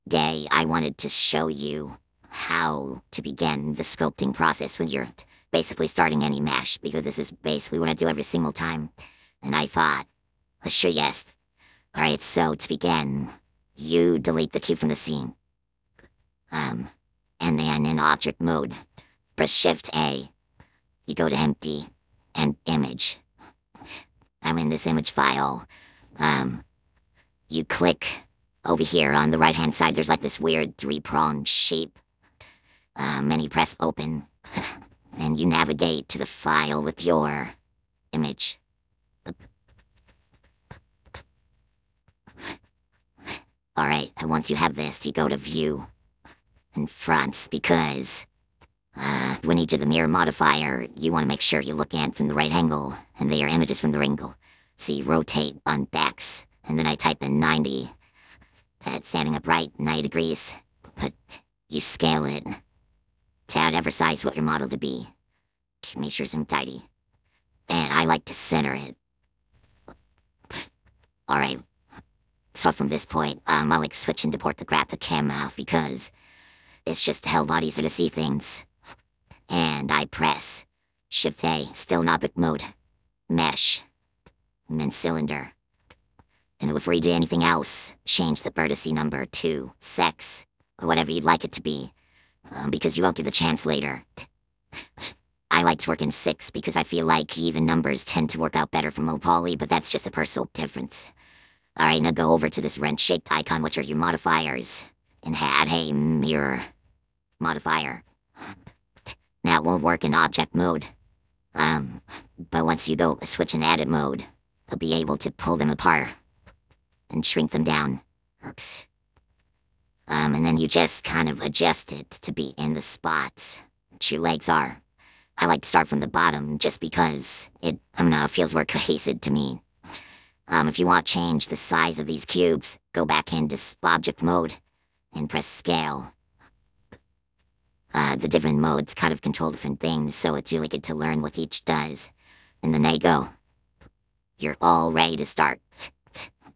Today, I wanted to show you how to begin the sculpting process when you're basically starting any mesh, because this is basically what I do every single time. And I thought, sure, yes. Alright, so to begin, you delete the cube from the scene. And then in object mode, press Shift A. You go to empty and image. I'm in this image file. You click over here on the right hand side, there's like this weird three-pronged shape. And you press open. And you navigate to the file with your image. Alright, and once you have this, you go to view and fronts, because when you do the mirror modifier, you want to make sure you look at from the right angle, and their images from the angle. So you rotate on backs, and then I type in 90. That's standing upright, 90 degrees. But you scale it to whatever size what your model to be. Make sure it's tidy. And I like to center it. Alright. So from this point, I like switching to port the graphic camera, because it's just hell bodies to see things. And I press Shift A, still in object mode, mesh, and then cylinder. And before you do anything else, change the vertice number to sex, or whatever you'd like it to be, because you won't get the chance later. I like to work in 6 because I feel like even numbers tend to work out better for low poly, but that's just a personal difference. Alright, now go over to this wrench-shaped icon, which are your modifiers, and add a mirror modifier. Now it won't work in object mode. But once you go switch in edit mode, you'll be able to pull them apart and shrink them down. Oops. And then you just kind of adjust it to be in the spots which your legs are. I like to start from the bottom just because it feels more cohesive to me. If you want to change the size of these cubes, go back into object mode and press scale. The different modes kind of control different things, so it's really good to learn what each does. And then there you go. You're all ready to start.